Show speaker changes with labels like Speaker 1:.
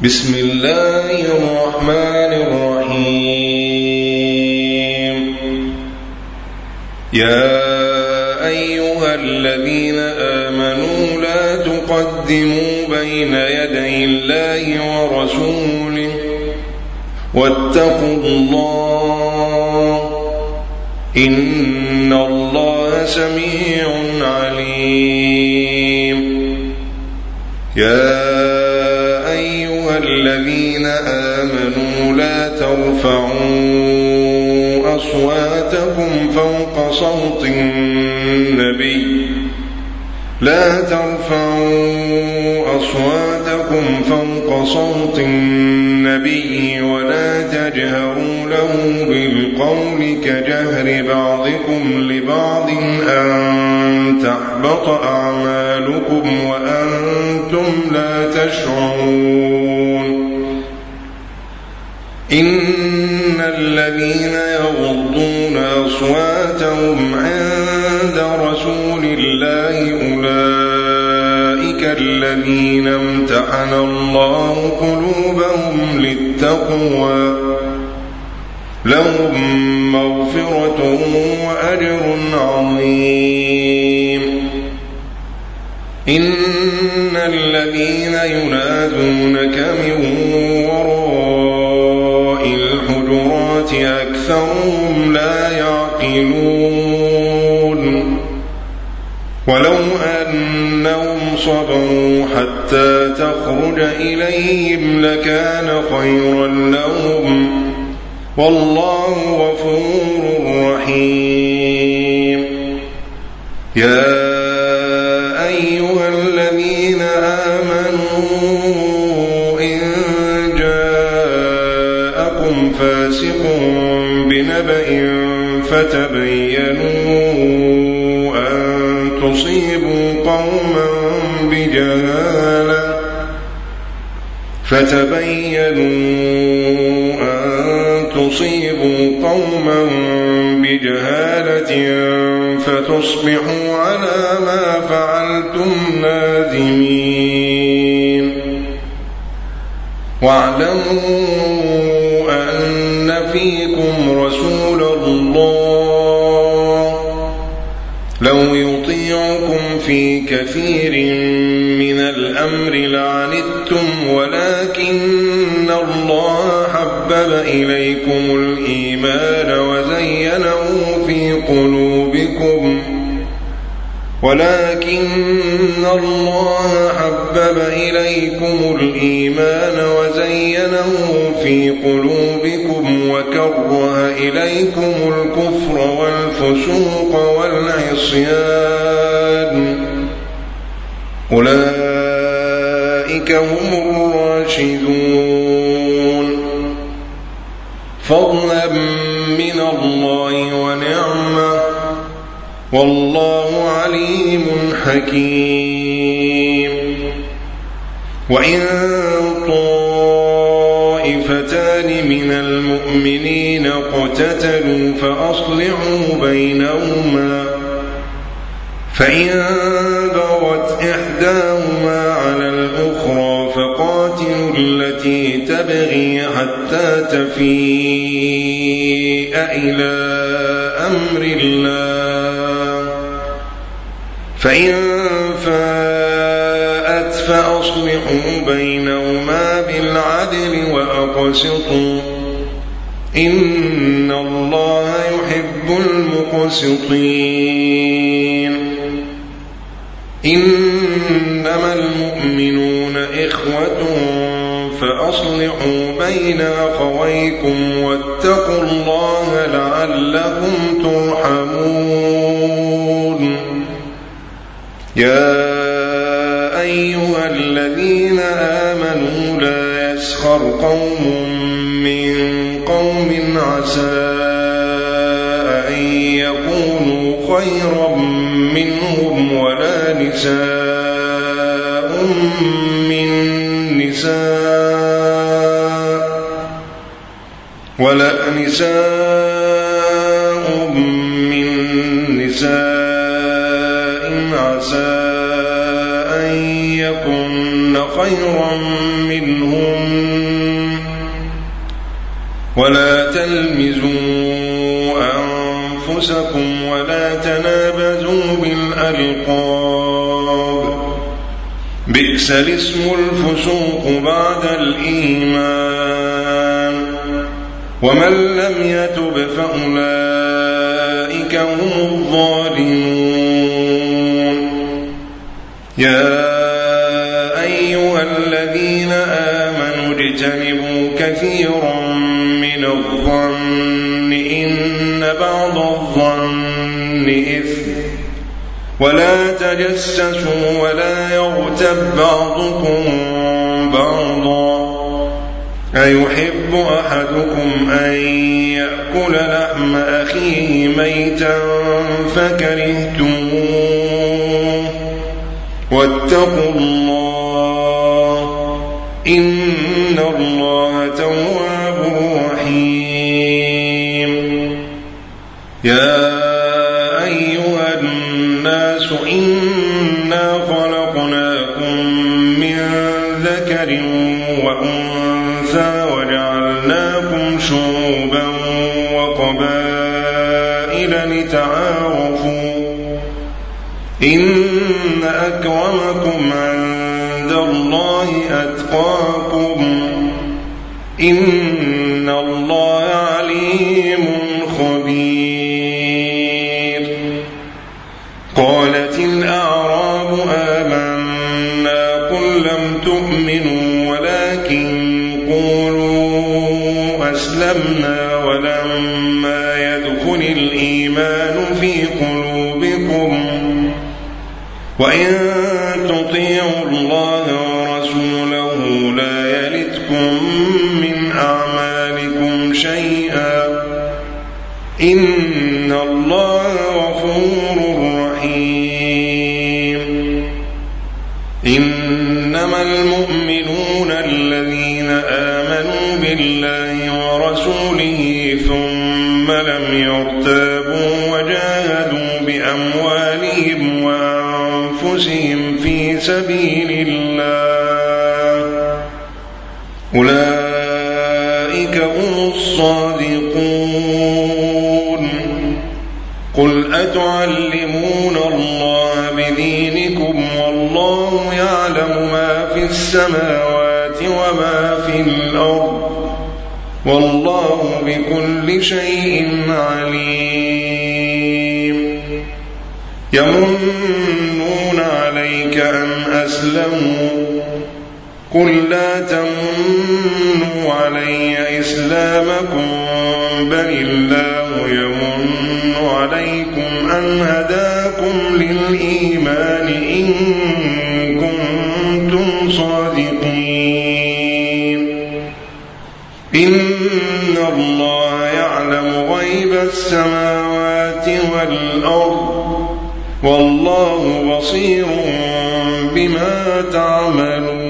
Speaker 1: بسم الله الرحمن الرحيم. يا أيها الذين آمنوا لا تقدموا بين يدي الله ورسوله واتقوا الله إن الله سميع عليم. يا أيها الذين آمنوا لا ترفعوا أصواتكم فوق صوت النبي ولا تجهروا له بالقول كجهر بعضكم لبعض أن تحبط أعمالكم وأنتم لا تشعرون. إن الذين يغضون أصواتهم عند رسول الله أولئك الذين امتحن الله قلوبهم للتقوى لهم مغفرة وأجر عظيم. إن الذين ينادونك من وراء الحجرات أكثرهم لا يعقلون. ولو أنهم صبروا حتى تخرج إليهم لكان خيرا لهم والله غفور رحيم. يا أيها الذين آمنوا إن جاءكم فاسق بنبأ فتبينوا أن تصيبوا قوما بجهالة فتصبحوا على ما فعلتم نادمين. واعلموا أن فيكم رسول الله لو يطيعكم في كثير من الأمر لعنتم ولكن الله حبب إليكم الإيمان وزينه في قلوبكم وكره إليكم الكفر والفسوق والعصيان أولئك هم الراشدون فضلا من الله ونعمة والله عليم حكيم. وإن طائفتان من المؤمنين اقتتلوا فأصلحوا بينهما فإن بغت إحداهما على الأخرى فقاتلوا التي تبغي حتى تفيء إلى أمر الله فإن فاءت فأصلحوا بينهما بالعدل وأقسطوا إن الله يحب المقسطين. إنما المؤمنون إخوة فأصلحوا بين أخويكم واتقوا الله لعلكم ترحمون. يا أيها الذين آمنوا لا يسخر قوم من قوم عسى أن يكونوا خيرا منهم ولا نساء من نساء عسى أن يكن خيرا منهم ولا تلمزوا أنفسكم ولا تنابزوا بالألقاب بئس الاسم الفسوق بعد الإيمان ومن لم يتب فأولئك هم الظالمون يا أيها الذين آمنوا اجتنبوا كثيرا من الظن إن بعض الظن إثم ولا تجسسوا ولا يغتب بعضكم بعضا أيحب أحدكم أن يأكل لحم أخيه ميتا فكرهتموه واتقوا الله إن الله تواب رحيم يا أيها الناس إنا خلقناكم من ذكر وأنثى وجعلناكم شعوبا وقبائل لتعارفوا إن أكرمكم عند الله أتقاكم إن الله عليم خبير قالت الأعراب آمنا قل لم تؤمنوا ولكن قولوا أسلمنا ولما يدخل الإيمان في قلوبكم وإن تطيعوا الله ورسوله لا يلتكم من أعمالكم شيئا إن الله غفور رحيم إنما المؤمنون الذين آمنوا بالله ورسوله ثم لم يرتابوا وجاهدوا بأموالهم وأنفسهم في سبيل الله أولئك هم الصادقون قل أتعلمون الله بدينكم والله يعلم ما في السماوات وما في الأرض والله بكل شيء عليم يمنون عليك أن أسلموا قل لا تمنوا علي إسلامكم بل الله يمن عليكم أن هداكم للإيمان إن كنتم صادقين إن الله يعلم غيب السماوات والأرض والله بصير بما تعملون